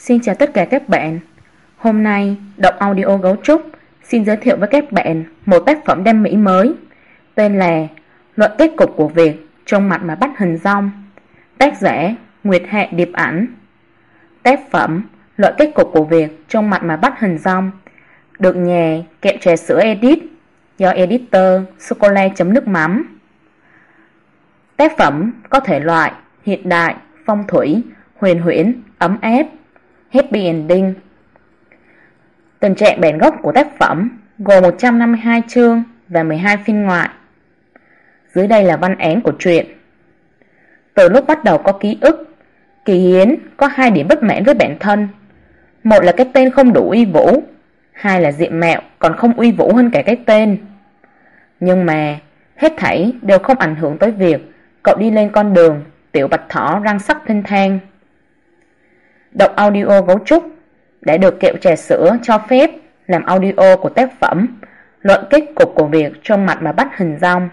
Xin chào tất cả các bạn. Hôm nay, Đọc Audio Gấu Trúc xin giới thiệu với các bạn một tác phẩm đam mỹ mới, tên là Luận kết cục của việc trông mặt mà bắt hình dong. Tác giả Nguyệt Hạ Điệp Ảnh. Tác phẩm Luận kết cục của việc trông mặt mà bắt hình dong được nhà Kẹo Trà Sữa edit do editor Sô-cô-la.nước mắm. Tác phẩm có thể loại hiện đại, phong thủy, huyền huyễn, ấm áp, happy ending. Tình trạng bản gốc của tác phẩm gồm 152 chương và 12 phiên ngoại. Dưới đây là văn án của truyện. Từ lúc bắt đầu có ký ức, Kỳ Hiến có 2 điểm bất mãn với bản thân. Một là cái tên không đủ uy vũ, hai là diện mạo còn không uy vũ hơn cả cái tên. Nhưng mà hết thảy đều không ảnh hưởng tới việc cậu đi lên con đường tiểu bạch thỏ răng sắc thênh thang. Đọc Audio Gấu Trúc đã được Kẹo Trà Sữa cho phép làm audio của tác phẩm Luận kết cục của việc trông mặt mà bắt hình dong.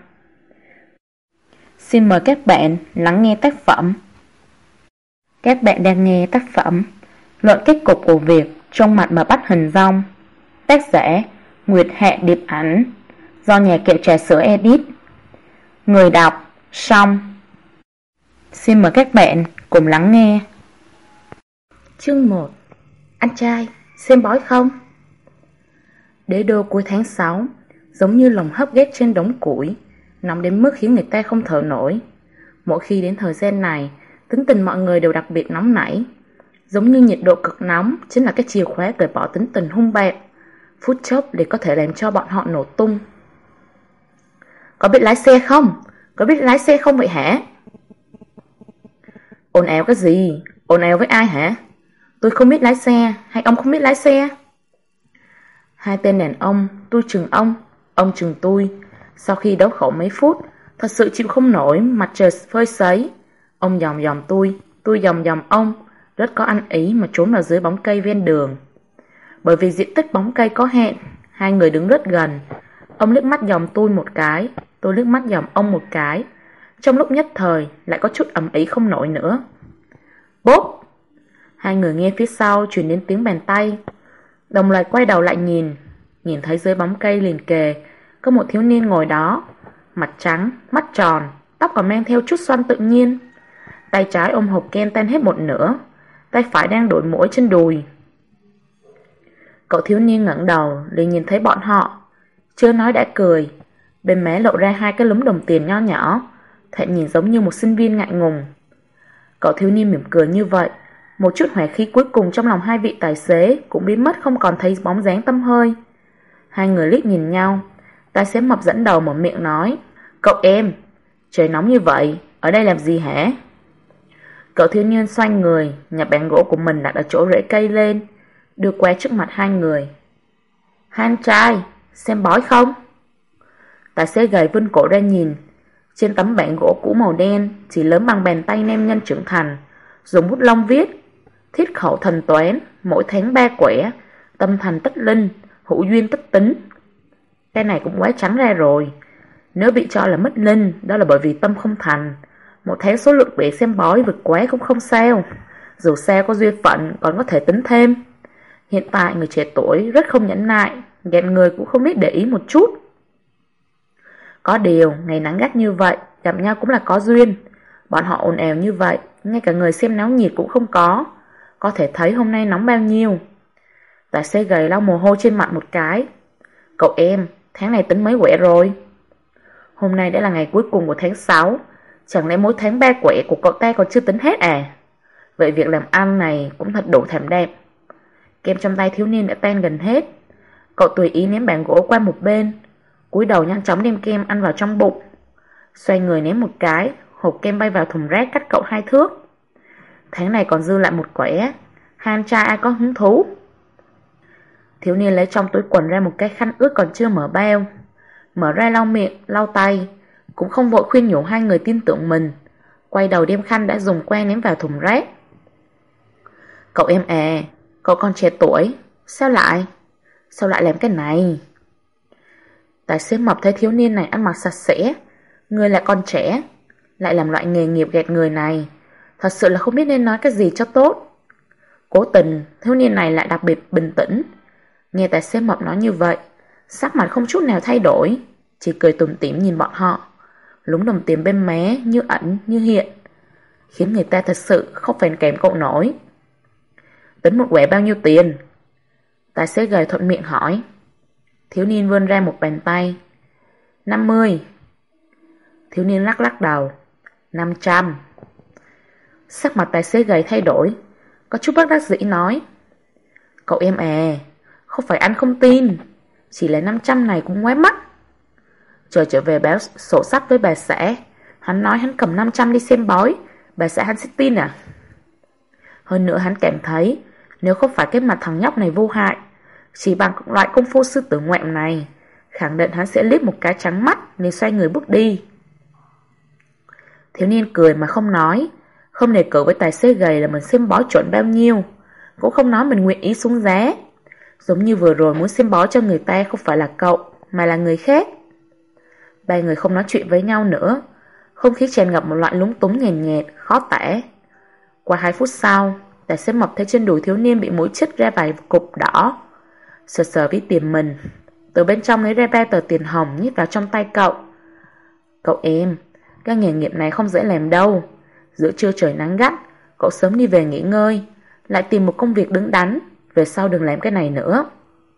Xin mời các bạn lắng nghe tác phẩm. Các bạn đang nghe tác phẩm Luận kết cục của việc trông mặt mà bắt hình dong, tác giả Nguyệt Hạ Điệp Ảnh, do nhà Kẹo Trà Sữa edit. Người đọc Song. Xin mời các bạn cùng lắng nghe. Chương 1. Anh trai, xem bói không? Đế đô cuối tháng 6 giống như lồng hấp ghét trên đống củi, nóng đến mức khiến người ta không thở nổi. Mỗi khi đến thời gian này, tính tình mọi người đều đặc biệt nóng nảy. Giống như nhiệt độ cực nóng chính là cái chìa khóa cởi bỏ tính tình hung bạo, phút chốc để có thể làm cho bọn họ nổ tung. Có biết lái xe không? Có biết lái xe không vậy hả? Ồn ào cái gì? Ồn ào với ai hả? Tôi không biết lái xe, hay ông không biết lái xe? Hai tên đàn ông, tôi chừng ông chừng tôi. Sau khi đấu khẩu mấy phút, thật sự chịu không nổi, mặt trời phơi sấy. Ông dòm dòm tôi dòm dòm ông, rất có ăn ý mà trốn vào dưới bóng cây ven đường. Bởi vì diện tích bóng cây có hạn, hai người đứng rất gần. Ông liếc mắt dòm tôi một cái, tôi liếc mắt dòm ông một cái. Trong lúc nhất thời lại có chút ầm ĩ không nổi nữa. Bốp! Hai người nghe phía sau truyền đến tiếng bàn tay, đồng loạt quay đầu lại nhìn thấy dưới bóng cây liền kề có một thiếu niên ngồi đó, mặt trắng, mắt tròn, tóc còn mang theo chút xoăn tự nhiên. Tay trái ôm hộp kem tan hết một nửa, tay phải đang đổi mũi trên đùi. Cậu thiếu niên ngẩng đầu liền nhìn thấy bọn họ, chưa nói đã cười, bên má lộ ra 2 cái lúm đồng tiền nho nhỏ, thoạt nhìn giống như một sinh viên ngại ngùng. Cậu thiếu niên mỉm cười như vậy, một chút hỏa khí cuối cùng trong lòng hai vị tài xế cũng biến mất không còn thấy bóng dáng tăm hơi. Hai người liếc nhìn nhau, tài xế mập dẫn đầu mở miệng nói: Cậu em, trời nóng như vậy, ở đây làm gì hả? Cậu thiếu niên xoay người, nhặt bàn gỗ của mình đặt ở chỗ rễ cây lên, đưa qua trước mặt hai người. Hai anh trai, xem bói không? Tài xế gầy vươn cổ ra nhìn. Trên tấm bảng gỗ cũ màu đen, chỉ lớn bằng bàn tay nam nhân trưởng thành, dùng bút lông viết: thiết khẩu thần toán, mỗi tháng 3 quẻ, tâm thành tất linh, hữu duyên tất tính. Cái này cũng quá trắng ra rồi. Nếu bị cho là mất linh, đó là bởi vì tâm không thành. Một tháng số lượng quẻ xem bói vượt quá cũng không sao, dù sao có duyên phận còn có thể tính thêm. Hiện tại người trẻ tuổi rất không nhẫn nại, gạt người cũng không biết để ý một chút. Có điều, ngày nắng gắt như vậy, gặp nhau cũng là có duyên. Bọn họ ồn ào như vậy, ngay cả người xem náo nhiệt cũng không có thể thấy hôm nay nóng bao nhiêu. Tài xế gầy lau mồ hôi trên mặt một cái. Cậu em, tháng này tính mấy quẻ rồi? Hôm nay đã là ngày cuối cùng của tháng 6, chẳng lẽ mỗi tháng 3 quẻ của cậu ta còn chưa tính hết à? Vậy việc làm ăn này cũng thật đủ thảm đạm. Kem trong tay thiếu niên đã tan gần hết. Cậu tùy ý ném bàn gỗ qua một bên, cúi đầu nhanh chóng đem kem ăn vào trong bụng. Xoay người ném một cái, hộp kem bay vào thùng rác cách cậu 2 thước. Tháng này còn dư lại 1 quẻ, hai anh trai ai có hứng thú? Thiếu niên lấy trong túi quần ra một cái khăn ướt còn chưa mở bao, mở ra lau miệng, lau tay, cũng không vội khuyên nhủ hai người tin tưởng mình, quay đầu đem khăn đã dùng que ném vào thùng rác. Cậu em à, cậu còn trẻ tuổi, sao lại làm cái này? Tài xế mập thấy thiếu niên này ăn mặc sạch sẽ, người lại còn trẻ, lại làm loại nghề nghiệp gạt người này, thật sự là không biết nên nói cái gì cho tốt. Cố tình, thiếu niên này lại đặc biệt bình tĩnh. Nghe tài xế Mập nói như vậy, sắc mặt không chút nào thay đổi, chỉ cười tủm tỉm nhìn bọn họ. Lúng đồng tiền bên mé như ẩn như hiện, khiến người ta thật sự không phèn kém cậu nổi. Tính một quẻ bao nhiêu tiền? Tài xế gầy thuận miệng hỏi. Thiếu niên vươn ra một bàn tay. 50. Thiếu niên lắc lắc đầu. 500. Sắc mặt tài xế gầy thay đổi, có chút bất đắc dĩ nói. Cậu em à, không phải anh không tin, chỉ là 500 này cũng quá mắc. Trời trở về báo sổ sách với bà xã, hắn nói hắn cầm 500 đi xem bói, bà xã hắn sẽ tin à? Hơn nữa hắn cảm thấy, nếu không phải cái mặt thằng nhóc này vô hại, chỉ bằng loại công phu sư tử ngoạm này, khẳng định hắn sẽ liếc một cái trắng mắt nên xoay người bước đi. Thiếu niên cười mà không nói, không đề cử với tài xế gầy là mình xem bói chuẩn bao nhiêu, cũng không nói mình nguyện ý xuống giá. Giống như vừa rồi muốn xem bói cho người ta không phải là cậu, mà là người khác. Ba người không nói chuyện với nhau nữa, không khí tràn ngập một loại lúng túng nhàn nhạt, khó tả. Qua 2 phút sau, tài xế Mập thấy trên đùi thiếu niên bị mũi chích ra vài cục đỏ. Sờ sờ ví tiền mình, từ bên trong lấy ra 3 tờ tiền hồng nhét vào trong tay cậu. Cậu em, cái nghề nghiệp này không dễ làm đâu. Giữa trưa trời nắng gắt, cậu sớm đi về nghỉ ngơi, lại tìm một công việc đứng đắn, về sau đừng làm cái này nữa.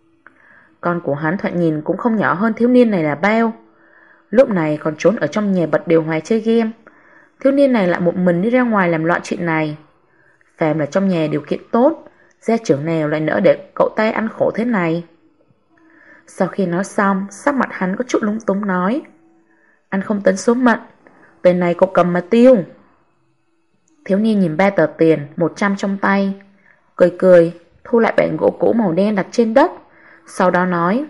Con của hắn thoạt nhìn cũng không nhỏ hơn thiếu niên này là bao. Lúc này còn trốn ở trong nhà bật điều hòa chơi game. Thiếu niên này lại một mình đi ra ngoài làm loại chuyện này. Phàm là trong nhà điều kiện tốt, gia trưởng nào lại nỡ để cậu ta ăn khổ thế này. Sau khi nói xong, sắc mặt hắn có chút lúng túng nói. Anh không tính số mệnh, tiền này cậu cầm mà tiêu. Thiếu niên nhìn 3 tờ tiền 100 trong tay, cười cười, thu lại bảng gỗ cũ màu đen đặt trên đất. Sau đó nói.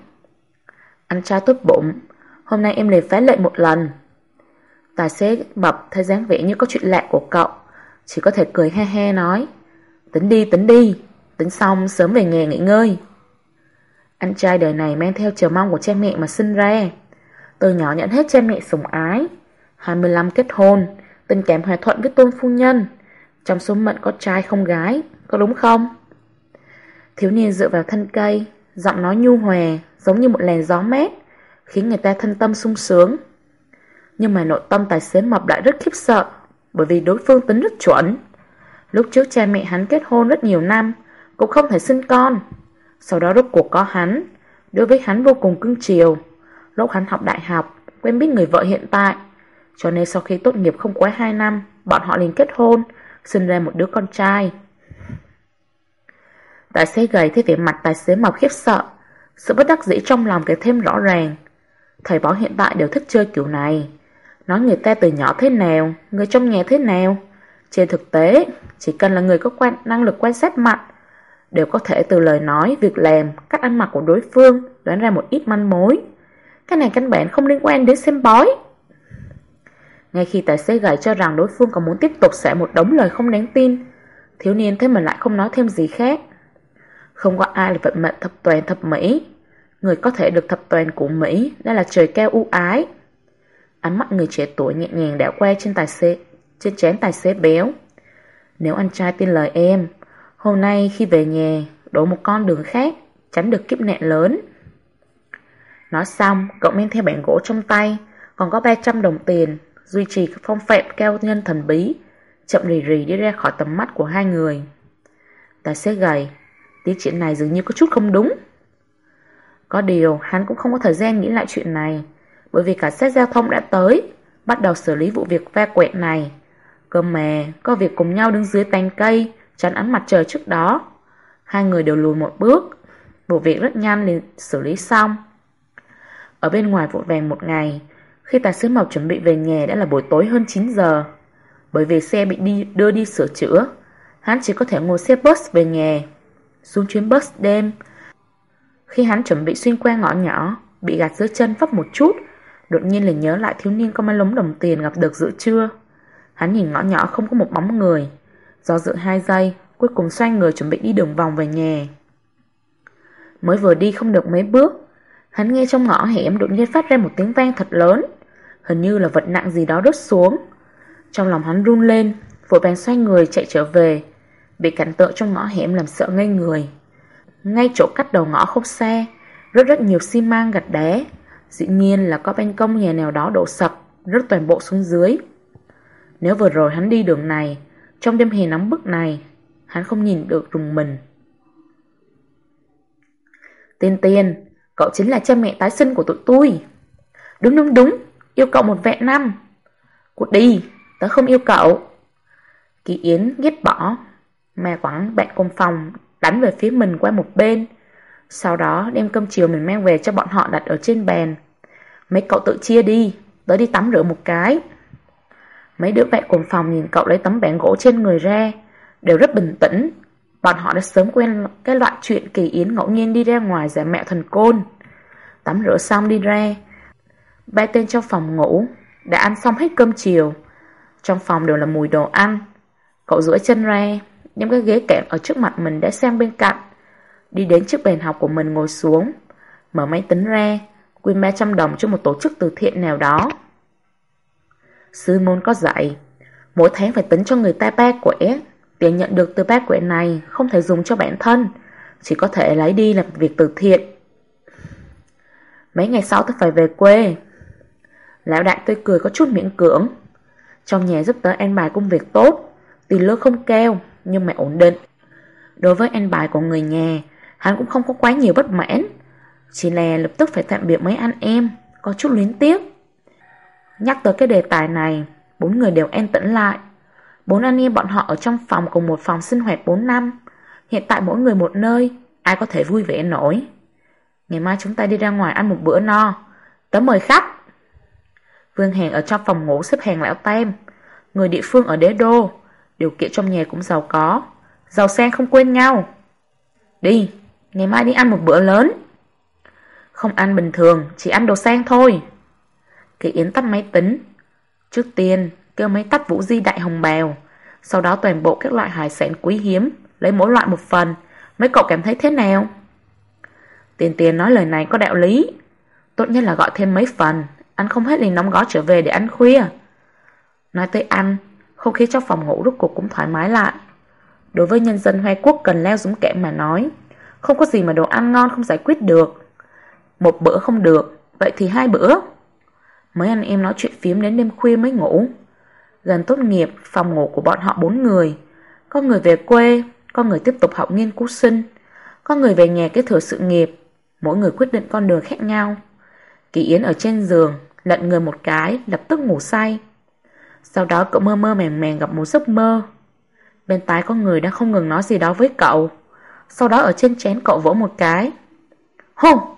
Anh trai tốt bụng, hôm nay em liền phá lệ một lần. Tài xế Mập thấy dáng vẻ như có chuyện lạ của cậu, chỉ có thể cười he he nói. Tính đi, tính xong sớm về nhà nghỉ ngơi. Anh trai đời này mang theo chờ mong của cha mẹ mà sinh ra. Từ nhỏ nhận hết cha mẹ sủng ái. 25 kết hôn, tình cảm hòa thuận với Tôn phu nhân. Trong số mệnh có trai không gái, có đúng không? Thiếu niên dựa vào thân cây, giọng nói nhu hòa, giống như một làn gió mát, khiến người ta thân tâm sung sướng. Nhưng mà nội tâm tài xế Mập lại rất khiếp sợ, bởi vì đối phương tính rất chuẩn. Lúc trước cha mẹ hắn kết hôn rất nhiều năm, cũng không thể sinh con. Sau đó rốt cuộc có hắn, đối với hắn vô cùng cưng chiều. Lúc hắn học đại học, quen biết người vợ hiện tại, cho nên sau khi tốt nghiệp không quá 2 năm, bọn họ liền kết hôn, sinh ra một đứa con trai. Tài xế gầy thấy vẻ mặt tài xế Mập khiếp sợ, sự bất đắc dĩ trong lòng càng thêm rõ ràng. Thầy bói hiện tại đều thích chơi kiểu này, nói người ta từ nhỏ thế nào, người trong nhà thế nào. Trên thực tế, chỉ cần là người có năng lực quan sát mặt, đều có thể từ lời nói, việc làm, cách ăn mặc của đối phương đoán ra một ít manh mối. Cái này căn bản không liên quan đến xem bói. Ngay khi tài xế gầy cho rằng đối phương còn muốn tiếp tục xả một đống lời không đáng tin, thiếu niên thế mà lại không nói thêm gì khác. Không có ai là vận mệnh thập toàn thập mỹ. Người có thể được thập toàn của Mỹ đã là trời cao ưu ái. Ánh mắt người trẻ tuổi nhẹ nhàng đảo qua trên trán tài xế béo. Nếu anh trai tin lời em, hôm nay khi về nhà đổ một con đường khác, tránh được kiếp nạn lớn. Nói xong, cậu men theo bảng gỗ trong tay, còn có 300 đồng tiền, duy trì phong phạm cao nhân thần bí, chậm rì rì đi ra khỏi tầm mắt của hai người. Tài xế gầy, tiến triển này dường như có chút không đúng. Có điều, hắn cũng không có thời gian nghĩ lại chuyện này, bởi vì cảnh sát giao thông đã tới, bắt đầu xử lý vụ việc va quẹt này. Cơ mà, có việc cùng nhau đứng dưới tán cây, tránh ánh mặt trời trước đó. Hai người đều lùi một bước, vụ việc rất nhanh liền xử lý xong. Ở bên ngoài vội vàng một ngày, khi tài xế Mập chuẩn bị về nhà đã là buổi tối hơn 9 giờ. Bởi vì xe bị đưa đi sửa chữa, hắn chỉ có thể ngồi xe bus về nhà. Xuống chuyến bus đêm, khi hắn chuẩn bị xuyên qua ngõ nhỏ, bị gạt dưới chân vấp một chút, đột nhiên liền nhớ lại thiếu niên có mấy lúm đồng tiền gặp được giữa trưa. Hắn nhìn ngõ nhỏ không có một bóng người, do dự 2 giây, cuối cùng xoay người chuẩn bị đi đường vòng về nhà. Mới vừa đi không được mấy bước, hắn nghe trong ngõ hẻm đột nhiên phát ra một tiếng vang thật lớn, hình như là vật nặng gì đó rớt xuống. Trong lòng hắn run lên, vội vàng xoay người chạy trở về. bị cảnh tượng trong ngõ hẻm làm sợ ngây người. Ngay chỗ cắt đầu ngõ không xa, rất nhiều xi măng gạch đá. Dĩ nhiên là có ban công nhà nào đó đổ sập, rớt toàn bộ xuống dưới. Nếu vừa rồi hắn đi đường này, trong đêm hè nóng bức này, hắn không nhìn được rùng mình. Tiên Tiên, cậu chính là cha mẹ tái sinh của tụi tôi. Đúng, yêu cậu một vẹn năm. Cút đi, tớ không yêu cậu. Kỳ Yến ghét bỏ, mà quẳng bạn cùng phòng đánh về phía mình qua một bên. Sau đó đem cơm chiều mình mang về cho bọn họ đặt ở trên bàn. Mấy cậu tự chia đi, tớ đi tắm rửa một cái. Mấy đứa bạn cùng phòng nhìn cậu lấy tấm bảng gỗ trên người ra, đều rất bình tĩnh. Bọn họ đã sớm quen cái loại chuyện Kỳ Yến ngẫu nhiên đi ra ngoài giả mạo thần côn. Tắm rửa xong đi ra, ba tên trong phòng ngủ đã ăn xong hết cơm chiều. Trong phòng đều là mùi đồ ăn. Cậu duỗi chân ra, đem cái ghế kệm ở trước mặt mình đã sang bên cạnh, đi đến trước bàn học của mình ngồi xuống, mở máy tính ra, quyên 300 đồng cho một tổ chức từ thiện nào đó. Sư môn có dạy, mỗi tháng phải tính cho người ta 3 quẻ. Tiền nhận được từ 3 quẻ này không thể dùng cho bản thân, chỉ có thể lấy đi làm việc từ thiện. Mấy ngày sau tôi phải về quê. Lão đại tôi cười có chút miễn cưỡng. Trong nhà giúp tớ an bài công việc tốt, tiền lương không cao nhưng mà ổn định. Đối với an bài của người nhà, hắn cũng không có quá nhiều bất mãn, chỉ là lập tức phải tạm biệt mấy anh em, có chút luyến tiếc. Nhắc tới cái đề tài này, 4 người đều an tĩnh lại. 4 anh em bọn họ ở trong phòng cùng một phòng sinh hoạt 4 năm. Hiện tại mỗi người một nơi, ai có thể vui vẻ nổi. Ngày mai chúng ta đi ra ngoài ăn một bữa no, tớ mời khách. Vương Hàn ở trong phòng ngủ xếp hàng lão tam. Người địa phương ở đế đô, điều kiện trong nhà cũng giàu có, giàu sang không quên nhau. Đi, ngày mai đi ăn một bữa lớn. Không ăn bình thường, chỉ ăn đồ sang thôi. Kỳ Yến tắt máy tính. Trước tiên kêu mấy tách Vũ Di đại hồng bào, sau đó toàn bộ các loại hải sản quý hiếm, lấy mỗi loại một phần. Mấy cậu cảm thấy thế nào? Tiền Tiền nói lời này có đạo lý. Tốt nhất là gọi thêm mấy phần, ăn không hết liền đóng gói trở về để ăn khuya. Nói tới ăn, không khí trong phòng ngủ rốt cuộc cũng thoải mái lại. Đối với nhân dân Hoa Quốc cần leo dũng cảm mà nói, không có gì mà đồ ăn ngon không giải quyết được. Một bữa không được, vậy thì 2 bữa. Mấy anh em nói chuyện phiếm đến đêm khuya mới ngủ. Gần tốt nghiệp, phòng ngủ của bọn họ 4 người. Có người về quê, có người tiếp tục học nghiên cứu sinh, có người về nhà kế thừa sự nghiệp. Mỗi người quyết định con đường khác nhau. Kỳ Yến ở trên giường, lật người một cái, lập tức ngủ say. Sau đó cậu mơ màng gặp một giấc mơ. Bên tai có người đang không ngừng nói gì đó với cậu. Sau đó ở trên trán cậu vỗ một cái. Hô!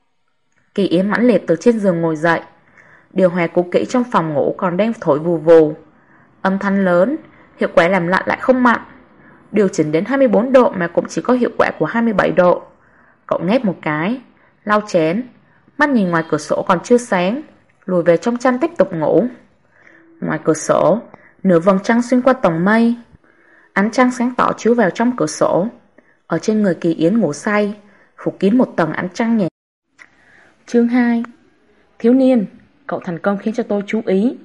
Kỳ Yến mãnh liệt từ trên giường ngồi dậy. Điều hòa cũ kỹ trong phòng ngủ còn đang thổi vù vù. Âm thanh lớn, hiệu quả làm lạnh lại không mạnh. Điều chỉnh đến 24 độ mà cũng chỉ có hiệu quả của 27 độ. Cậu ngáp một cái, lau chén, mắt nhìn ngoài cửa sổ còn chưa sáng, lùi về trong chăn tiếp tục ngủ. Ngoài cửa sổ, nửa vầng trăng xuyên qua tầng mây. Ánh trăng sáng tỏ chiếu vào trong cửa sổ. Ở trên người Kỳ Yến ngủ say, phủ kín một tầng ánh trăng nhẹ. Chương 2. Thiếu niên, cậu thành công khiến cho tôi chú ý.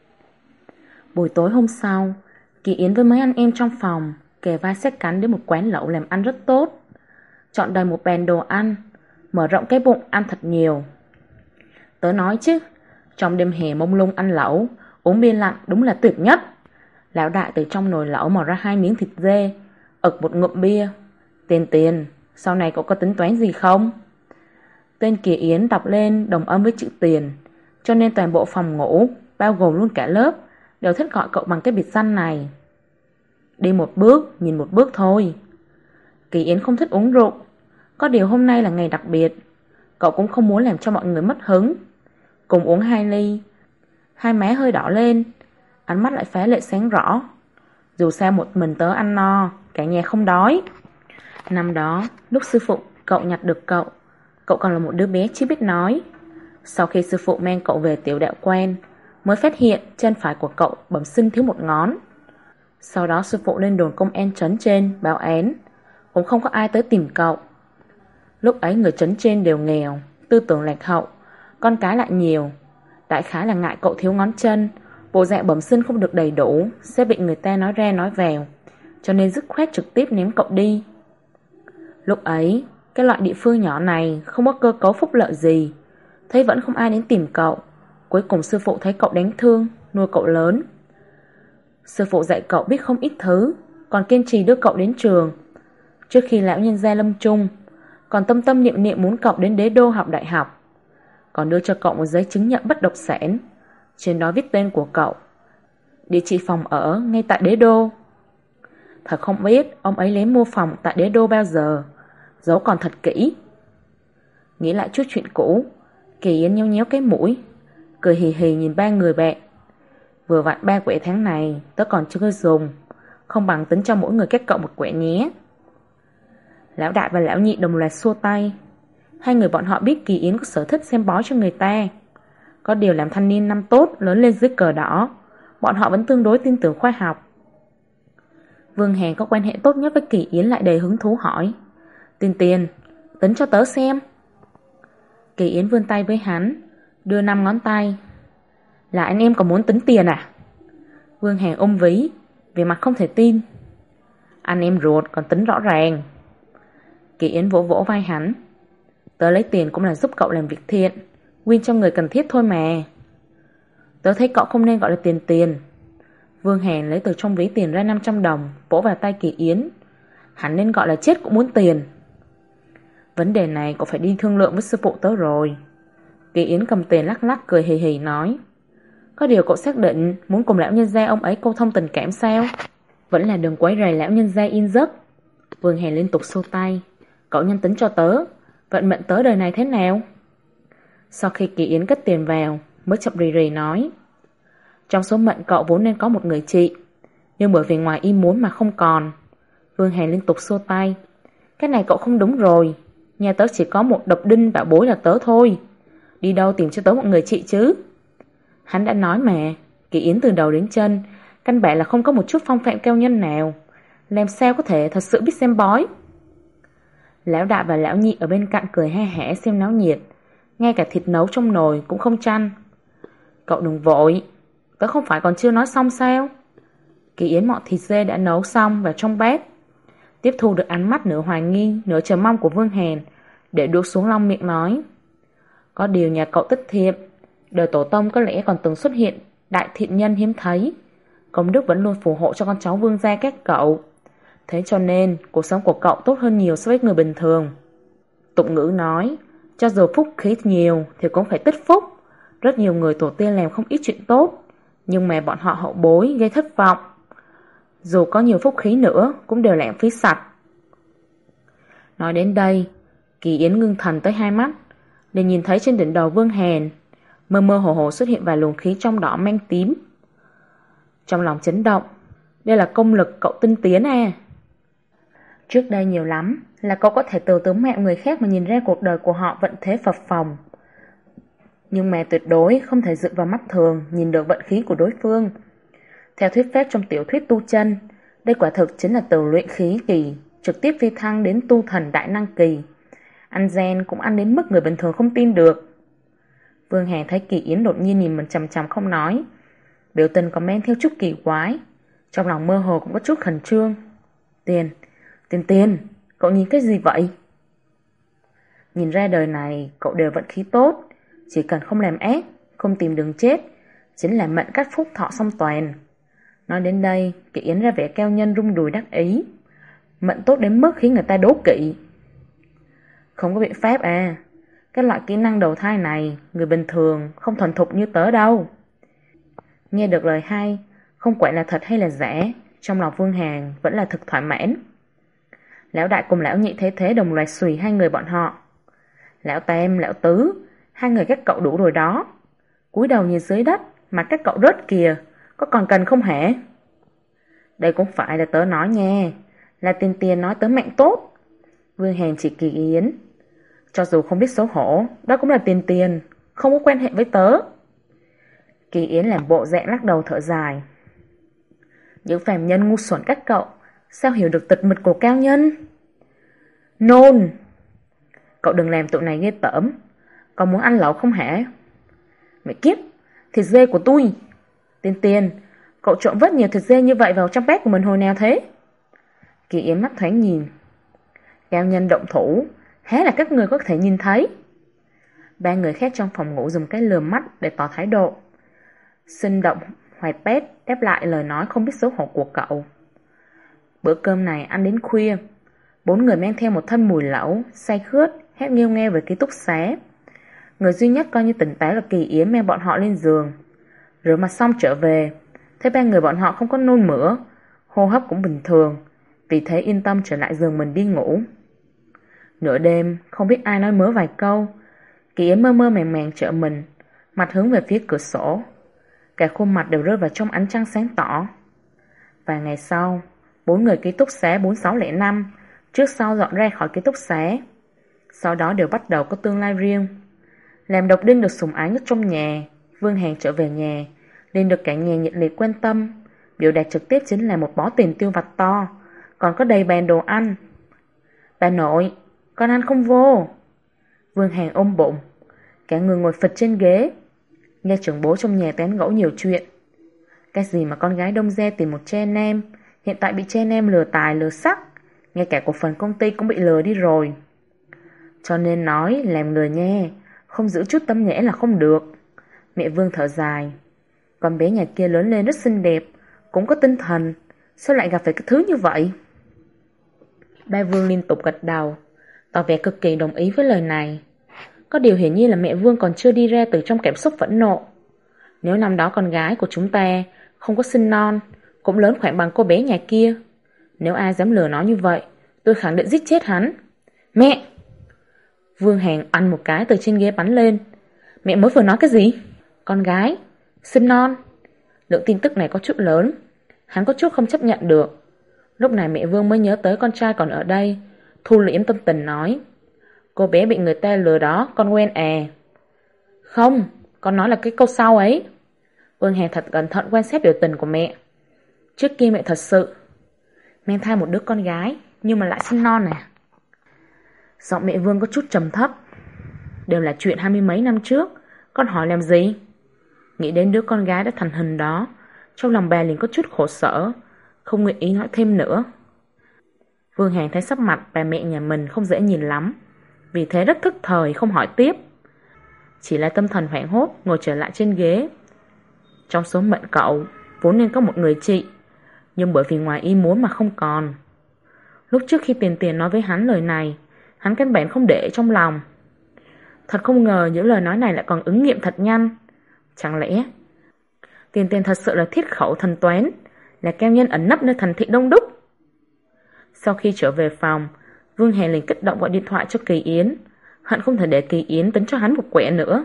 Buổi tối hôm sau, Kỳ Yến với mấy anh em trong phòng kề vai sát cánh đến một quán lẩu làm ăn rất tốt. Chọn đầy một bàn đồ ăn, mở rộng cái bụng ăn thật nhiều. Tớ nói chứ, trong đêm hè mông lung ăn lẩu, uống bia lạnh đúng là tuyệt nhất. Lão đại từ trong nồi lẩu mò ra 2 miếng thịt dê, ực một ngụm bia. Tiền, sau này cậu có tính toán gì không? Tên Kỳ Yến đọc lên đồng âm với chữ tiền, cho nên toàn bộ phòng ngủ, bao gồm luôn cả lớp, đều thích gọi cậu bằng cái biệt danh này. Đi một bước, nhìn một bước thôi. Kỳ Yến không thích uống rượu, có điều hôm nay là ngày đặc biệt, cậu cũng không muốn làm cho mọi người mất hứng. Cùng uống 2 ly, hai má hơi đỏ lên, ánh mắt lại phá lệ sáng rõ. Dù sao một mình tớ ăn no, cả nhà không đói. Năm đó, lúc sư phụ cậu nhặt được cậu còn là một đứa bé chưa biết nói. Sau khi sư phụ mang cậu về tiểu đạo quan, mới phát hiện chân phải của cậu bẩm sinh thiếu một ngón. Sau đó sư phụ lên đồn công an trấn trên báo án, cũng không có ai tới tìm cậu. Lúc ấy người trấn trên đều nghèo, tư tưởng lạc hậu, con cái lại nhiều. Đại khái là ngại cậu thiếu ngón chân, bộ dạng bẩm sinh không được đầy đủ, sẽ bị người ta nói ra nói vào, cho nên dứt khoát trực tiếp ném cậu đi. Lúc ấy, cái loại địa phương nhỏ này không có cơ cấu phúc lợi gì, thấy vẫn không ai đến tìm cậu. Cuối cùng sư phụ thấy cậu đáng thương, nuôi cậu lớn. Sư phụ dạy cậu biết không ít thứ, còn kiên trì đưa cậu đến trường. Trước khi lão nhân gia lâm chung, còn tâm tâm niệm niệm muốn cậu đến đế đô học đại học. Còn đưa cho cậu một giấy chứng nhận bất động sản, trên đó viết tên của cậu, địa chỉ phòng ở ngay tại đế đô. Thật không biết ông ấy lén mua phòng tại đế đô bao giờ, giấu còn thật kỹ. Nghĩ lại chút chuyện cũ, Kỳ Yến nhéo nhéo cái mũi, cười hì hì nhìn ba người bạn. Vừa vặn 3 quẻ tháng này tớ còn chưa dùng, không bằng tính cho mỗi người các cậu một quẻ nhé. Lão đại và lão nhị đồng loạt xua tay. Hai người bọn họ biết Kỳ Yến có sở thích xem bói cho người ta. Có điều làm thanh niên năm tốt lớn lên dưới cờ đỏ, bọn họ vẫn tương đối tin tưởng khoa học. Vương Hàn có quan hệ tốt nhất với Kỳ Yến lại đầy hứng thú hỏi: Tiền, tính cho tớ xem. Kỳ Yến vươn tay với hắn, đưa 5 ngón tay. Là anh em còn muốn tính tiền à? Vương Hàn ôm ví, vẻ mặt không thể tin. Anh em ruột còn tính rõ ràng. Kỳ Yến vỗ vỗ vai hắn. Tớ lấy tiền cũng là giúp cậu làm việc thiện, win cho người cần thiết thôi mà. Tớ thấy cậu không nên gọi là tiền. Vương Hàn lấy từ trong ví tiền ra 500 đồng, vỗ vào tay Kỳ Yến. Hắn nên gọi là chết cũng muốn tiền. Vấn đề này cậu phải đi thương lượng với sư phụ tớ rồi. Kỳ Yến cầm tiền lắc lắc cười hì hì nói: Có điều cậu xác định muốn cùng lão nhân gia ông ấy câu thông tình cảm sao? Vẫn là đừng quấy rầy lão nhân gia yên giấc. Vương Hàn liên tục xua tay. Cậu nhanh tính cho tớ, vận mệnh tớ đời này thế nào? Sau khi Kỳ Yến cất tiền vào, mới chậm rì rì nói: Trong số mệnh cậu vốn nên có một người chị, nhưng bởi vì ngoài ý muốn mà không còn. Vương Hàn liên tục xua tay. Cái này cậu không đúng rồi. Nhà tớ chỉ có một độc đinh bảo bối là tớ thôi. Đi đâu tìm cho tớ một người chị chứ? Hắn đã nói mà, Kỳ Yến từ đầu đến chân căn bản là không có một chút phong phạm cao nhân nào, làm sao có thể thật sự biết xem bói. Lão đại và lão nhị ở bên cạnh cười ha hả xem náo nhiệt, ngay cả thịt nấu trong nồi cũng không chăn. Cậu đừng vội, tớ không phải còn chưa nói xong sao? Kỳ Yến mọn thịt dê đã nấu xong vào trong bát, tiếp thu được ánh mắt nửa hoài nghi nửa chờ mong của Vương Hàn, để đuốt xuống long miệng nói: Có điều nhà cậu tích thiện, đời tổ tông có lẽ còn từng xuất hiện đại thiện nhân hiếm thấy, công đức vẫn luôn phù hộ cho con cháu Vương gia các cậu. Thế cho nên cuộc sống của cậu tốt hơn nhiều so với người bình thường. Tục ngữ nói, cho dù phúc khí nhiều thì cũng phải tích phúc. Rất nhiều người tổ tiên làm không ít chuyện tốt, nhưng mà bọn họ hậu bối gây thất vọng. Dù có nhiều phúc khí nữa cũng đều lãng phí sạch. Nói đến đây, Kỳ Yến ngưng thần tới 2 mắt, liền nhìn thấy trên đỉnh đầu Vương Hàn mơ mơ hồ hồ xuất hiện vài luồng khí trong đỏ manh tím. Trong lòng chấn động, đây là công lực cậu tinh tiến à? Trước đây nhiều lắm là cậu có thể từ tướng mạo người khác mà nhìn ra cuộc đời của họ vận thế phập phồng, nhưng mà tuyệt đối không thể dựa vào mắt thường nhìn được vận khí của đối phương. Theo thuyết phép trong tiểu thuyết tu chân, đây quả thực chính là từ luyện khí kỳ trực tiếp phi thăng đến tu thần đại năng kỳ. Ăn gen cũng ăn đến mức người bình thường không tin được. Vương Hàn thấy Kỳ Yến đột nhiên nhìn mình chằm chằm không nói, biểu tình có men theo chút kỳ quái, trong lòng mơ hồ cũng có chút khẩn trương. Tiền, cậu nhìn cái gì vậy? Nhìn ra đời này cậu đều vận khí tốt, chỉ cần không làm ác, không tìm đường chết, chính là mệnh cắt phúc thọ song toàn. Nói đến đây, Kỳ Yến ra vẻ cao nhân rung đùi đắc ý. Mệnh tốt đến mức khiến người ta đố kỵ. Không có biện pháp à, cái loại kỹ năng đầu thai này người bình thường không thuần thục như tớ đâu. Nghe được lời hay, không quản là thật hay là giả, trong lòng Vương Hàn vẫn là thực thoải mãn. Lão đại cùng lão nhị thế thế đồng loạt xùy hai người bọn họ. Lão tam, lão tứ, hai người các cậu đủ rồi đó. Cúi đầu nhìn dưới đất mà các cậu rớt kìa, có còn cần không hả? Đây cũng phải là tớ nói nha, là tiền nói tớ mạnh tốt. Vương Hàn chỉ Kỳ Yến. Cho dù không biết xấu hổ, đó cũng là tiền, không có quan hệ với tớ. Kỳ Yến làm bộ dạng lắc đầu thở dài. Những phàm nhân ngu xuẩn các cậu sao hiểu được tật mịch của cao nhân? Nôn! Cậu đừng làm tụi này ghê tởm. Còn muốn ăn lẩu không hả? Mẹ kiếp, thịt dê của tôi. Tiền, cậu trộn rất nhiều thịt dê như vậy vào trong bát của mình hồi nào thế? Kỳ Yến mắt thoáng nhìn. Cao nhân động thủ, hé là các người có thể nhìn thấy. Ba người khác trong phòng ngủ dùng cái lườm mắt để tỏ thái độ. Sinh động Hoài Pét đáp lại lời nói không biết xấu hổ của cậu. Bữa cơm này ăn đến khuya. 4 người mang theo một thân mùi lẩu, say khướt, hét nghêu nghêu về ký túc xá. Người duy nhất coi như tỉnh táo là Kỳ Yến mang bọn họ lên giường. Rửa mặt xong trở về, thấy 3 người bọn họ không có nôn mửa, hô hấp cũng bình thường, vì thế yên tâm trở lại giường mình đi ngủ. Nửa đêm, không biết ai nói mớ vài câu, Kỳ Yến mơ mơ màng màng trở mình, mặt hướng về phía cửa sổ. Cả khuôn mặt đều rơi vào trong ánh trăng sáng tỏ. Vài ngày sau, 4 người ký túc xá 4605 trước sau dọn ra khỏi ký túc xá. Sau đó đều bắt đầu có tương lai riêng. Làm độc đinh được sủng ái nhất trong nhà, Vương Hàn trở về nhà, nên được cả nhà nhiệt liệt quan tâm. Biểu đạt trực tiếp chính là một bó tiền tiêu vặt to, còn có đầy bàn đồ ăn. Bà nội, con ăn không vô. Vương Hàn ôm bụng, cả người ngồi phịch trên ghế. Nghe trưởng bố trong nhà tán gẫu nhiều chuyện. Cái gì mà con gái đông gia tìm một cha nam, hiện tại bị cha nam lừa tài lừa sắc, ngay cả cổ phần công ty cũng bị lừa đi rồi. Cho nên nói làm người nha, không giữ chút tâm nhẽ là không được. Mẹ Vương thở dài. Con bé nhà kia lớn lên rất xinh đẹp, cũng có tinh thần, sao lại gặp phải cái thứ như vậy? Ba Vương liên tục gật đầu, tỏ vẻ cực kỳ đồng ý với lời này. Có điều hiển nhiên là mẹ Vương còn chưa đi ra từ trong cảm xúc phẫn nộ. Nếu năm đó con gái của chúng ta không có sinh non, cũng lớn khoảng bằng cô bé nhà kia, nếu ai dám lừa nó như vậy, tôi khẳng định giết chết hắn. Mẹ! Vương Hàn ăn một cái từ trên ghế bắn lên. Mẹ mới vừa nói cái gì? Con gái? Sinh non? Lượng tin tức này có chút lớn, hắn có chút không chấp nhận được. Lúc này mẹ Vương mới nhớ tới con trai còn ở đây, thu liễm tâm tình nói. Cô bé bị người ta lừa đó, con quen à? Không, con nói là cái câu sau ấy. Vương Hàn thật cẩn thận quan sát biểu tình của mẹ. Trước kia mẹ thật sự mang thai một đứa con gái, nhưng mà lại sinh non à? Giọng mẹ Vương có chút trầm thấp. Đều là chuyện 20 mấy năm trước, con hỏi làm gì? Nghĩ đến đứa con gái đã thành hình đó, trong lòng bà liền có chút khổ sở, không nguyện ý nói thêm nữa. Vương Hàn thấy sắc mặt bà mẹ nhà mình không dễ nhìn lắm, vì thế rất thức thời không hỏi tiếp. Chỉ là tâm thần hoảng hốt ngồi trở lại trên ghế. Trong số mệnh cậu vốn nên có một người chị, nhưng bởi vì ngoài ý muốn mà không còn. Lúc trước khi Tiền Tiền nói với hắn lời này, hắn căn bản không để trong lòng. Thật không ngờ những lời nói này lại còn ứng nghiệm thật nhanh. Chẳng lẽ Tiền Tiền thật sự là thiết khẩu thần toán, là cao nhân ẩn nấp nơi thành thị đông đúc? Sau khi trở về phòng, Vương Hàn liền kích động gọi điện thoại cho Kỳ Yến, hận không thể để Kỳ Yến tính cho hắn một quẻ nữa.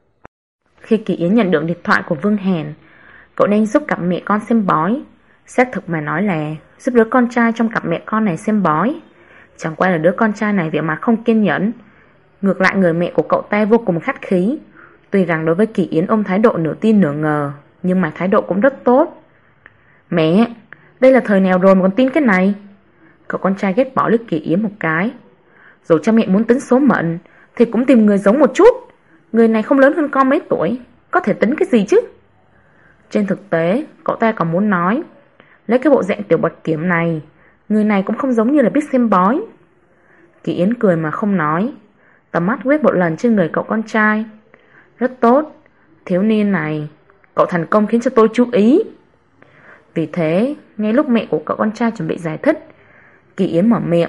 Khi Kỳ Yến nhận được điện thoại của Vương Hàn, cậu đang giúp cặp mẹ con xem bói. Xác thực mà nói là giúp đứa con trai trong cặp mẹ con này xem bói. Chẳng qua là đứa con trai này vẻ mặt không kiên nhẫn, ngược lại người mẹ của cậu ta vô cùng khách khí. Tuy rằng đối với Kỳ Yến ôm thái độ nửa tin nửa ngờ, nhưng mà thái độ cũng rất tốt. Mẹ, đây là thời nào rồi mà còn tin cái này? Cậu con trai ghét bỏ liếc Kỳ Yến một cái. Dù cho mẹ muốn tính số mệnh thì cũng tìm người giống một chút. Người này không lớn hơn con mấy tuổi, có thể tính cái gì chứ? Trên thực tế, cậu ta còn muốn nói, lấy cái bộ dạng tiểu bạch kiểm này, người này cũng không giống như là biết xem bói. Kỳ Yến cười mà không nói, tầm mắt quét một lần trên người cậu con trai. Rất tốt, thiếu niên này, cậu thành công khiến cho tôi chú ý. Vì thế, ngay lúc mẹ của cậu con trai chuẩn bị giải thích, Kỳ Yến mở miệng.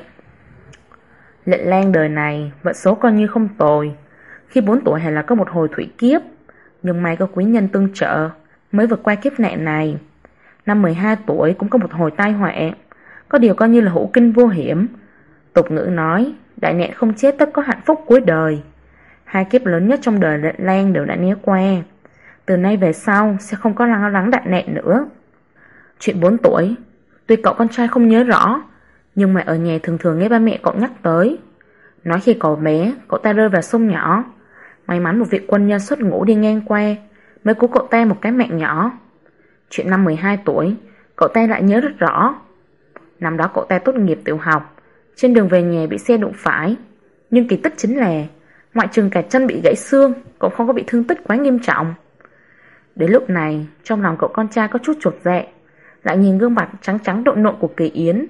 Lệnh Lang đời này vận số coi như không tồi, khi 4 tuổi hay là có một hồi thủy kiếp, nhưng may có quý nhân tương trợ mới vượt qua kiếp nạn này. Năm 12 tuổi cũng có một hồi tai họa, có điều coi như là hữu kinh vô hiểm. Tục ngữ nói, đại nạn không chết tất có hạnh phúc cuối đời. 2 kiếp lớn nhất trong đời Lệnh Lang đều đã né qua. Từ nay về sau sẽ không có lo lắng đại nạn nữa. Chuyện 4 tuổi, tuy cậu con trai không nhớ rõ, nhưng mà ở nhà thường thường nghe ba mẹ cậu nhắc tới. Nói khi cậu bé, cậu ta rơi vào sông nhỏ. May mắn một vị quân nhân xuất ngũ đi ngang qua mới cứu cậu ta một cái mạng nhỏ. Chuyện năm 12 tuổi, cậu ta lại nhớ rất rõ. Năm đó cậu ta tốt nghiệp tiểu học, trên đường về nhà bị xe đụng phải. Nhưng kỳ tích chính là ngoại trừ cả chân bị gãy xương, cậu không có bị thương tích quá nghiêm trọng. Đến lúc này, trong lòng cậu con trai có chút chột dạ, lại nhìn gương mặt trắng trắng độn nộn của Kỳ Yến,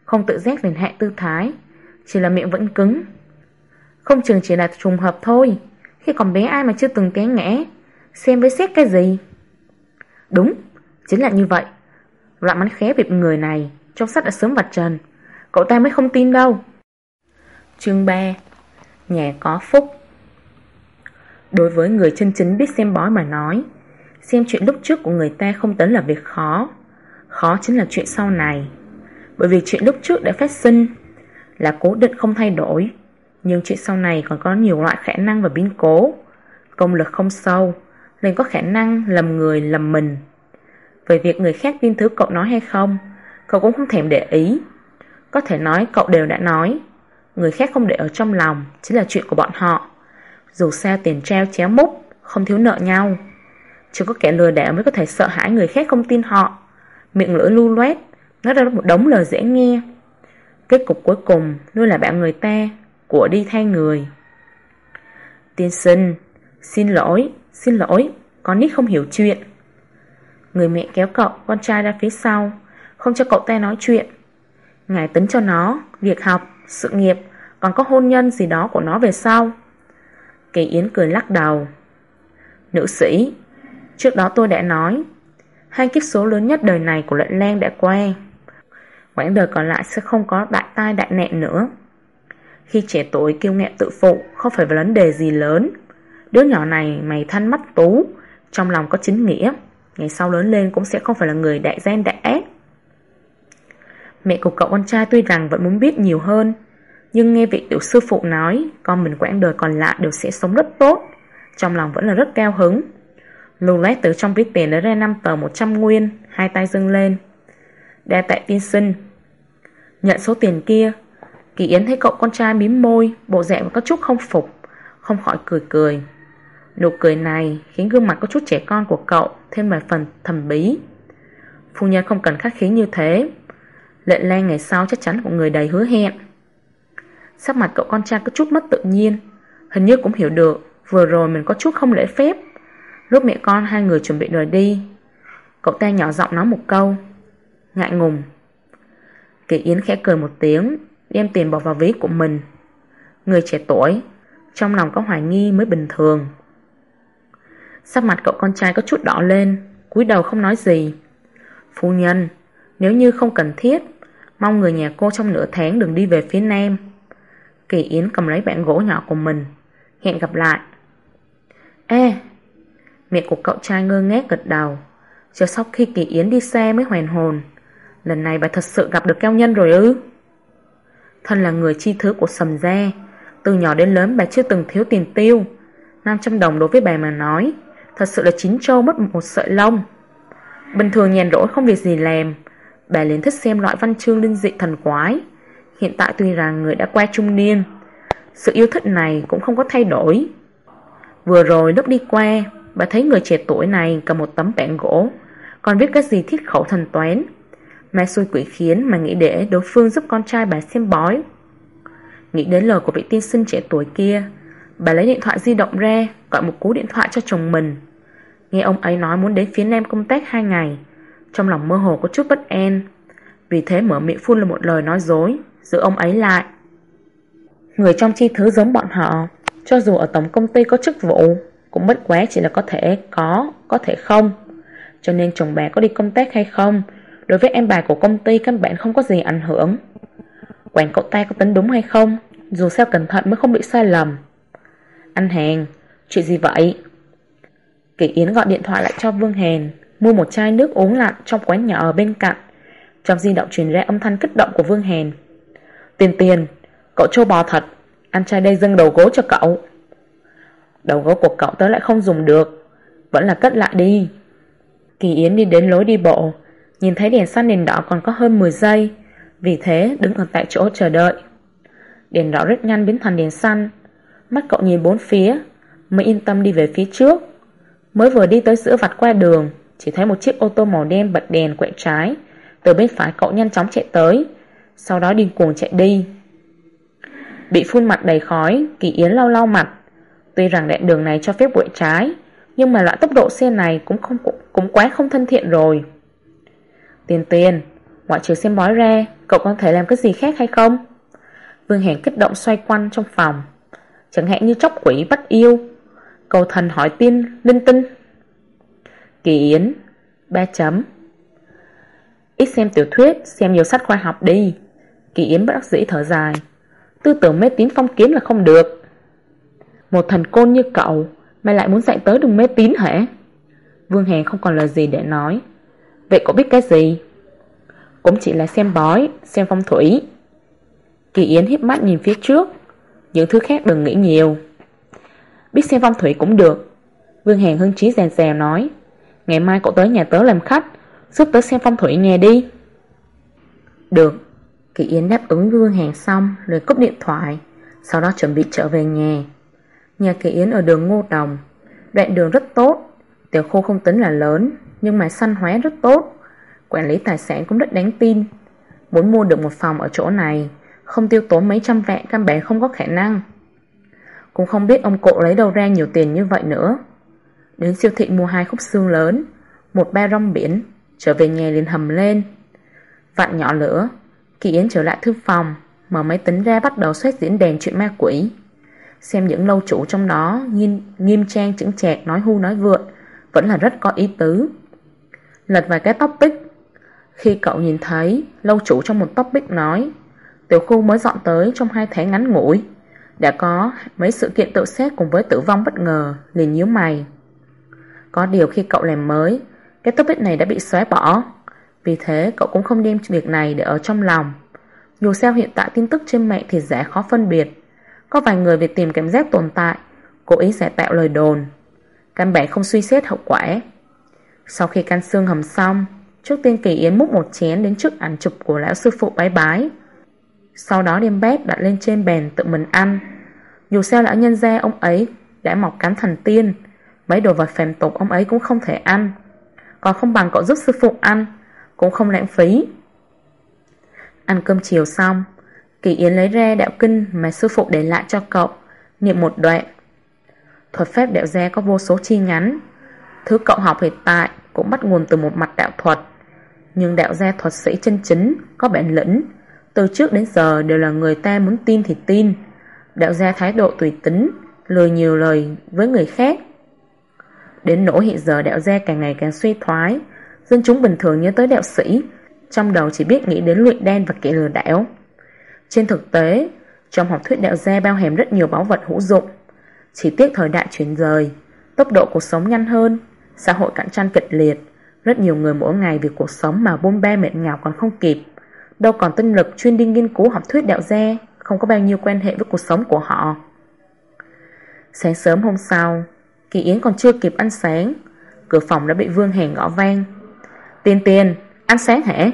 không tự giác liền hạ tư thái, chỉ là miệng vẫn cứng. Không chừng chỉ là trùng hợp thôi, khi còn bé ai mà chưa từng té ngã, xem với xét cái gì. Đúng, chính là như vậy. Loại mánh khóe việc người này trong sách đã sớm vạch trần, cậu ta mới không tin đâu. Chương 3. Nhà có phúc. Đối với người chân chính biết xem bói mà nói, xem chuyện lúc trước của người ta không tính là việc khó. Khó chính là chuyện sau này. Bởi vì chuyện lúc trước đã phát sinh là cố định không thay đổi, nhưng chuyện sau này còn có nhiều loại khả năng và biến cố. Công lực không sâu nên có khả năng lầm người lầm mình. Về việc người khác tin thứ cậu nói hay không, cậu cũng không thèm để ý. Có thể nói cậu đều đã nói, người khác không để ở trong lòng chính là chuyện của bọn họ. Dù sao tiền trao chéo múc, không thiếu nợ nhau. Chỉ có kẻ lừa đảo mới có thể sợ hãi người khác không tin họ, miệng lưỡi lu loét, nói ra một đống lời dễ nghe. Kết cục cuối cùng luôn là bảo người ta của đi thay người. Tiên sinh, xin lỗi, con nít không hiểu chuyện. Người mẹ kéo cậu con trai ra phía sau, không cho cậu ta nói chuyện. Ngài tính cho nó việc học, sự nghiệp, còn có hôn nhân gì đó của nó về sau. Kỳ Yến cười lắc đầu. Nữ sĩ, trước đó tôi đã nói, 2 kiếp số lớn nhất đời này của Lệnh Lang đã qua, quãng đời còn lại sẽ không có đại tai đại nạn nữa. Khi trẻ tuổi kiêu ngạo tự phụ không phải vấn đề gì lớn. Đứa nhỏ này mày thanh mắt tú, trong lòng có chính nghĩa, ngày sau lớn lên cũng sẽ không phải là người đại gian đại ác. Mẹ của cậu con trai tuy rằng vẫn muốn biết nhiều hơn, nhưng nghe vị tiểu sư phụ nói con mình quãng đời còn lại đều sẽ sống rất tốt, trong lòng vẫn là rất cao hứng. Lù lét từ trong ví tiền lấy ra 5 tờ 100 nguyên, hai tay dâng lên. Đa tạ tiên sinh. Nhận số tiền kia, Kỳ Yến thấy cậu con trai mím môi, bộ dạng có chút không phục, không khỏi cười cười. Nụ cười này khiến gương mặt có chút trẻ con của cậu thêm vài phần thầm bí. Phu nhân không cần khách khí như thế, Lệnh Lang ngày sau chắc chắn của người đầy hứa hẹn. Sắc mặt cậu con trai có chút mất tự nhiên, hình như cũng hiểu được vừa rồi mình có chút không lễ phép. Lúc mẹ con hai người chuẩn bị rời đi, cậu ta nhỏ giọng nói một câu, ngại ngùng. Kỳ Yến khẽ cười một tiếng, đem tiền bỏ vào ví của mình. Người trẻ tuổi, trong lòng có hoài nghi mới bình thường. Sắc mặt cậu con trai có chút đỏ lên, cúi đầu không nói gì. Phu nhân, nếu như không cần thiết, mong người nhà cô trong nửa tháng đừng đi về phía nam. Kỳ Yến cầm lấy bản gỗ nhỏ của mình. Hẹn gặp lại. Ê! Mẹ của cậu trai ngơ ngác gật đầu. Chờ sau khi Kỳ Yến đi xe mới hoàn hồn. Lần này bà thật sự gặp được cao nhân rồi ư? Thân là người chi thứ của Sầm gia, từ nhỏ đến lớn bà chưa từng thiếu tiền tiêu. 500 đồng đối với bà mà nói thật sự là chín trâu mất một sợi lông. Bình thường nhàn rỗi không việc gì làm, bà liền thích xem loại văn chương linh dị thần quái. Hiện tại tuy rằng người đã qua trung niên, sự yêu thích này cũng không có thay đổi. Vừa rồi lúc đi qua, bà thấy người trẻ tuổi này cầm một tấm bảng gỗ, còn viết cái gì thiết khẩu thần toán. Ma xui quỷ khiến mà nghĩ để đối phương giúp con trai bà xem bói. Nghĩ đến lời của vị tiên sinh trẻ tuổi kia, bà lấy điện thoại di động ra, gọi một cú điện thoại cho chồng mình. Nghe ông ấy nói muốn đến phía nam công tác 2 ngày, trong lòng mơ hồ có chút bất an, vì thế mở miệng phun lên một lời nói dối, giữ ông ấy lại. Người trong chi thứ giống bọn họ, cho dù ở tổng công ty có chức vụ, cũng bất quá chỉ là có thể không. Cho nên chồng bà có đi công tác hay không, đối với em bà của công ty căn bản không có gì ảnh hưởng. Quản cậu ta có tính đúng hay không, dù sao cẩn thận mới không bị sai lầm. Anh Hàn, chuyện gì vậy? Kỳ Yến gọi điện thoại lại cho Vương Hàn, mua một chai nước uống lạnh trong quán nhỏ ở bên cạnh. Trong di động truyền ra âm thanh kích động của Vương Hàn. Tiền, cậu trâu bò thật, anh trai đây dâng đầu gối cho cậu. Đầu gối của cậu tớ lại không dùng được, vẫn là cất lại đi. Kỳ Yến đi đến lối đi bộ, nhìn thấy đèn xanh đèn đỏ còn có hơn 10 giây, vì thế đứng ở tại chỗ chờ đợi. Đèn đỏ rất nhanh biến thành đèn xanh, mắt cậu nhìn bốn phía, mới yên tâm đi về phía trước. Mới vừa đi tới giữa vạch qua đường, chỉ thấy một chiếc ô tô màu đen bật đèn quẹo trái, từ bên phải cậu nhanh chóng chạy tới, sau đó điên cuồng chạy đi. Bị phun mặt đầy khói, Kỳ Yến lau lau mặt. Tuy rằng đoạn đường này cho phép quẹo trái, nhưng mà loại tốc độ xe này cũng quá không thân thiện rồi. Tiền, ngoại trừ xem bói ra, Cậu có thể làm cái gì khác hay không? Vương Hàn kích động xoay quanh trong phòng. Chẳng hạn như tróc quỷ bắt yêu, cầu thần hỏi tiên linh tinh. Kỳ Yến 3 chấm. Ít xem tiểu thuyết, xem nhiều sách khoa học đi. Kỳ Yến bất đắc dĩ thở dài. Tư tưởng mê tín phong kiến là không được. Một thần côn như cậu, mày lại muốn dạy tớ đừng mê tín hả? Vương Hàn không còn lời gì để nói. Vậy cậu biết cái gì? Cũng chỉ là xem bói, xem phong thủy. Kỳ Yến híp mắt nhìn phía trước. Những thứ khác đừng nghĩ nhiều. Biết xem phong thủy cũng được. Vương Hàn hưng trí rèn rèo nói. Ngày mai cậu tới nhà tớ làm khách, giúp tớ xem phong thủy nghe đi. Được. Kỳ Yến đáp ứng với Vương Hàn xong rồi cúp điện thoại. Sau đó chuẩn bị trở về nhà. Nhà Kỳ Yến ở đường Ngô Đồng. Đoạn đường rất tốt. Tiểu khu không tính là lớn, nhưng mà xanh hóa rất tốt. Quản lý tài sản cũng rất đáng tin. Muốn mua được một phòng ở chỗ này, không tiêu tốn mấy trăm vạn căn bản không có khả năng. Cũng không biết ông cụ lấy đâu ra nhiều tiền như vậy nữa. Đến siêu thị mua 2 khúc xương lớn, 1 ba rong biển, trở về nhà liền hầm lên. Vặn nhỏ lửa, Kỳ Yến trở lại thư phòng, mở máy tính ra bắt đầu soát diễn đàn chuyện ma quỷ. Xem những lâu chủ trong đó nghiêm trang chững chạc nói hu nói vượn, vẫn là rất có ý tứ. Lật vài cái topic. Khi cậu nhìn thấy lâu chủ trong một topic nói tiểu khu mới dọn tới trong 2 tháng ngắn ngủi, đã có mấy sự kiện tự sát cùng với tử vong bất ngờ, liền nhíu mày. Có điều khi cậu làm mới, cái topic này đã bị xóa bỏ. Vì thế cậu cũng không đem việc này để ở trong lòng. Dù sao hiện tại tin tức trên mạng thì giả khó phân biệt. Có vài người vì tìm cảm giác tồn tại, cố ý giả tạo lời đồn, căn bản không suy xét hậu quả. Sau khi căn xương hầm xong, trước tiên Kỳ Yến múc một chén đến trước ảnh chụp của lão sư phụ bái bái. Sau đó đem bát đặt lên trên bàn tự mình ăn. Dù sao lão nhân gia ông ấy đã mọc cánh thần tiên, mấy đồ vật phàm tục ông ấy cũng không thể ăn. Còn không bằng cậu giúp sư phụ ăn, cũng không lãng phí. Ăn cơm chiều xong, Kỳ Yến lấy ra đạo kinh mà sư phụ để lại cho cậu, niệm một đoạn. Thuật pháp đạo gia có vô số chi nhánh. Thứ cậu học hiện tại cũng bắt nguồn từ một mặt đạo thuật. Nhưng đạo gia thuật sĩ chân chính, có bản lĩnh, từ trước đến giờ đều là người ta muốn tin thì tin. Đạo gia thái độ tùy tính, lười nhiều lời với người khác. Đến nỗi hiện giờ đạo gia càng ngày càng suy thoái, dân chúng bình thường nhớ tới đạo sĩ, trong đầu chỉ biết nghĩ đến luyện đan và kẻ lừa đảo. Trên thực tế, trong học thuyết đạo gia bao hàm rất nhiều báu vật hữu dụng. Chỉ tiếc thời đại chuyển rời, tốc độ cuộc sống nhanh hơn, xã hội cạnh tranh kịch liệt, rất nhiều người mỗi ngày vì cuộc sống mà bôn ba mệt nhọc còn không kịp, đâu còn tinh lực chuyên đi nghiên cứu học thuyết đạo gia, không có bao nhiêu quan hệ với cuộc sống của họ. Sáng sớm hôm sau, Kỳ Yến còn chưa kịp ăn sáng, cửa phòng đã bị Vương Hàn gõ vang. Tiên Tiên, ăn sáng hả?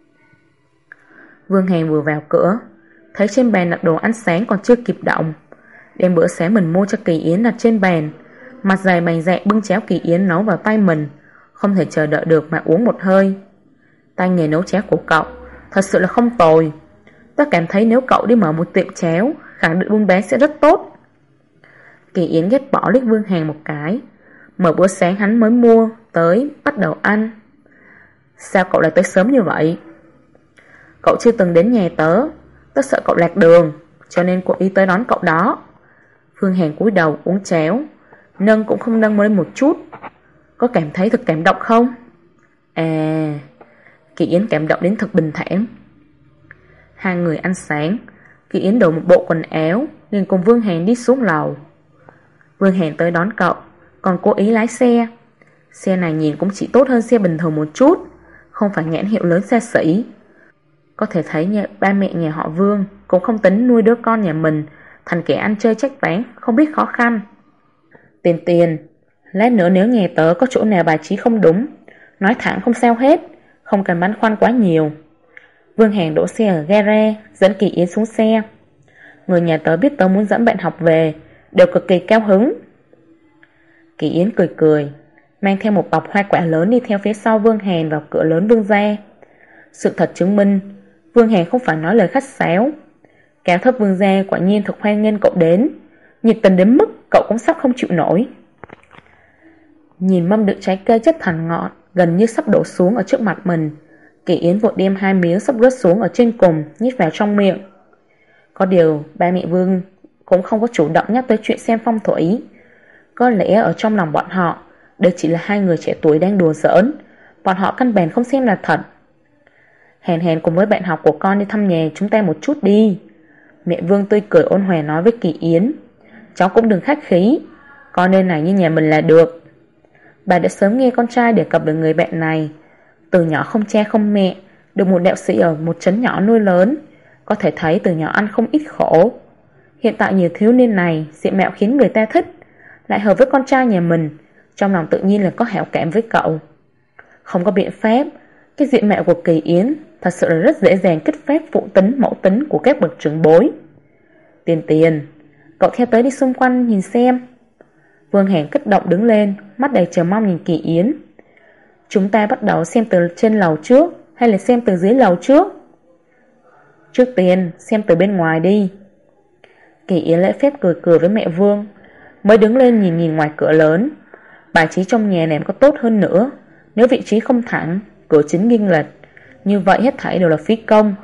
Vương Hàn vừa vào cửa, thấy trên bàn đặt đồ ăn sáng còn chưa kịp động, đem bữa sáng mình mua cho Kỳ Yến đặt trên bàn, mặt dày mày dẹ bưng cháo Kỳ Yến nấu vào tay mình, không thể chờ đợi được mà uống một hơi. Tay nghề nấu cháo của cậu thật sự là không tồi. Tôi cảm thấy nếu cậu đi mở một tiệm cháo, khẳng định buôn bán sẽ rất tốt. Kỳ Yến ghét bỏ liếc Vương Hàn một cái, mở bữa sáng hắn mới mua tới bắt đầu ăn. Sao cậu lại tới sớm như vậy? Cậu chưa từng đến nhà tớ, tớ sợ cậu lạc đường, cho nên cố ý tới đón cậu đó. Vương Hàn cúi đầu uống cháo, nâng cũng không nâng lên một chút. Có cảm thấy thật cảm động không? À, Kỳ Yến cảm động đến thật bình thản. Hai người ăn sáng, Kỳ Yến đổi một bộ quần áo, liền cùng Vương Hàn đi xuống lầu. Vương Hàn tới đón cậu, còn cố ý lái xe. Xe này nhìn cũng chỉ tốt hơn xe bình thường một chút, không phải nhãn hiệu lớn xa xỉ. Có thể thấy ba mẹ nhà họ Vương cũng không tính nuôi đứa con nhà mình thành kẻ ăn chơi trách váng, không biết khó khăn. Tiền Tiền, lát nữa nếu nhà tớ có chỗ nào bài trí không đúng, nói thẳng không sao hết, không cần băn khoăn quá nhiều. Vương Hàn đỗ xe ở gara, dẫn Kỳ Yến xuống xe. Người nhà tớ biết tớ muốn dẫn bạn học về, đều cực kỳ cao hứng. Kỳ Yến cười cười, mang theo một bọc hoa quả lớn đi theo phía sau Vương Hàn vào cửa lớn Vương gia. Sự thật chứng minh, Vương Hàn không phải nói lời khách sáo. Cao thấp Vương gia quả nhiên thực hoan nghênh cậu đến, nhiệt tình đến mức cậu cũng sắp không chịu nổi. Nhìn mâm đựng trái cây chất thành ngọt, gần như sắp đổ xuống ở trước mặt mình, Kỳ Yến vội đem 2 miếng sắp rớt xuống ở trên cùng nhét vào trong miệng. Có điều ba mẹ Vương cũng không có chủ động nhắc tới chuyện xem phong thủy. Có lẽ ở trong lòng bọn họ, đây chỉ là 2 người trẻ tuổi đang đùa giỡn, bọn họ căn bản không xem là thật. Hèn hèn cùng với bạn học của con đi thăm nhà chúng ta một chút đi. Mẹ Vương tươi cười ôn hòa nói với Kỳ Yến. Cháu cũng đừng khách khí, con nơi này như nhà mình là được. Bà đã sớm nghe con trai đề cập đến người bạn này. Từ nhỏ không cha không mẹ, được một đạo sĩ ở một trấn nhỏ nuôi lớn, có thể thấy từ nhỏ ăn không ít khổ. Hiện tại nhiều thiếu niên này diện mạo khiến người ta thích, lại hợp với con trai nhà mình, trong lòng tự nhiên là có hảo cảm với cậu. Không có biện pháp, cái diện mạo của Kỳ Yến thật sự là rất dễ dàng kích phát phụ tính mẫu tính của các bậc trưởng bối. Tiền, cậu theo tới đi xung quanh nhìn xem. Vương Hàn kích động đứng lên, mắt đầy chờ mong nhìn Kỳ Yến. Chúng ta bắt đầu xem từ trên lầu trước hay là xem từ dưới lầu trước? Trước tiên xem từ bên ngoài đi. Kỳ Yến lễ phép cười cười với mẹ Vương, mới đứng lên nhìn ngoài cửa lớn. Bài trí trong nhà ném có tốt hơn nữa, nếu vị trí không thẳng, cửa chính nghiêng lệch, như vậy hết thảy đều là phí công.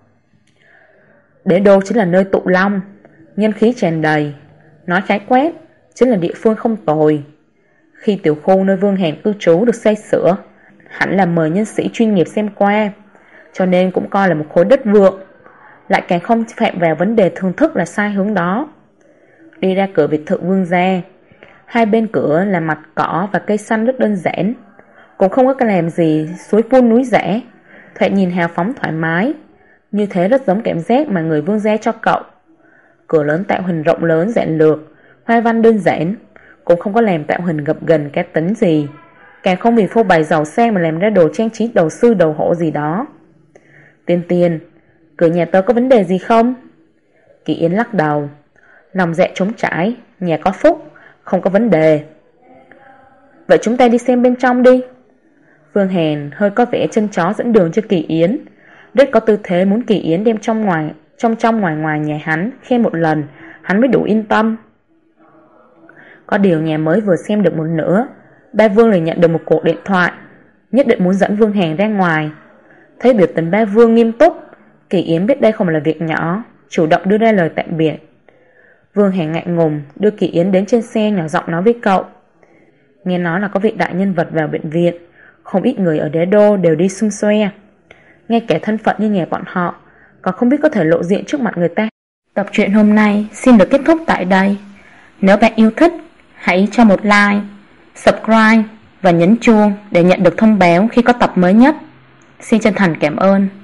Đế đô chính là nơi tụ long, nhân khí tràn đầy, nói khái quát chính là địa phương không tồi. Khi tiểu khu nơi Vương Hàn cư trú được xây sửa, hẳn là mời nhân sĩ chuyên nghiệp xem qua, cho nên cũng coi là một khối đất vượng, lại càng không phạm vào vấn đề thưởng thức là sai hướng đó. Đi ra cửa biệt thự Vương gia, 2 bên cửa là mặt cỏ và cây xanh rất đơn giản, cũng không có cái làm gì suối phun núi rẽ, thoạt nhìn hào phóng thoải mái, như thế rất giống cảm giác mà người Vương gia cho cậu. Cửa lớn tạo hình rộng lớn giản lược, hoa văn đơn giản, cũng không có làm tạo hình gập ghềnh cá tính gì, càng không vì phô bày giàu sang mà làm ra đồ trang trí đầu sư đầu hổ gì đó. Tiền, cửa nhà tớ có vấn đề gì không? Kỳ Yến lắc đầu. Lòng dạ trống trải, nhà có phúc, không có vấn đề. Vậy chúng ta đi xem bên trong đi. Vương Hàn hơi có vẻ chân chó dẫn đường cho Kỳ Yến, rất có tư thế muốn Kỳ Yến đem trong ngoài nhà hắn khen một lần, hắn mới đủ yên tâm. Có điều nhà mới vừa xem được một nửa, ba Vương lại nhận được một cuộc điện thoại, nhất định muốn dẫn Vương Hàn ra ngoài. Thấy biểu tình ba Vương nghiêm túc, Kỳ Yến biết đây không là việc nhỏ, chủ động đưa ra lời tạm biệt. Vương Hàn ngại ngùng đưa Kỳ Yến đến trên xe, nhỏ giọng nói với cậu. Nghe nói là có vị đại nhân vật vào bệnh viện, không ít người ở đế đô đều đi xung xoe, ngay cả thân phận như nhà bọn họ còn không biết có thể lộ diện trước mặt người ta. Tập truyện hôm nay xin được kết thúc tại đây. Nếu bạn yêu thích, hãy cho một like, subscribe và nhấn chuông để nhận được thông báo khi có tập mới nhất. Xin chân thành cảm ơn.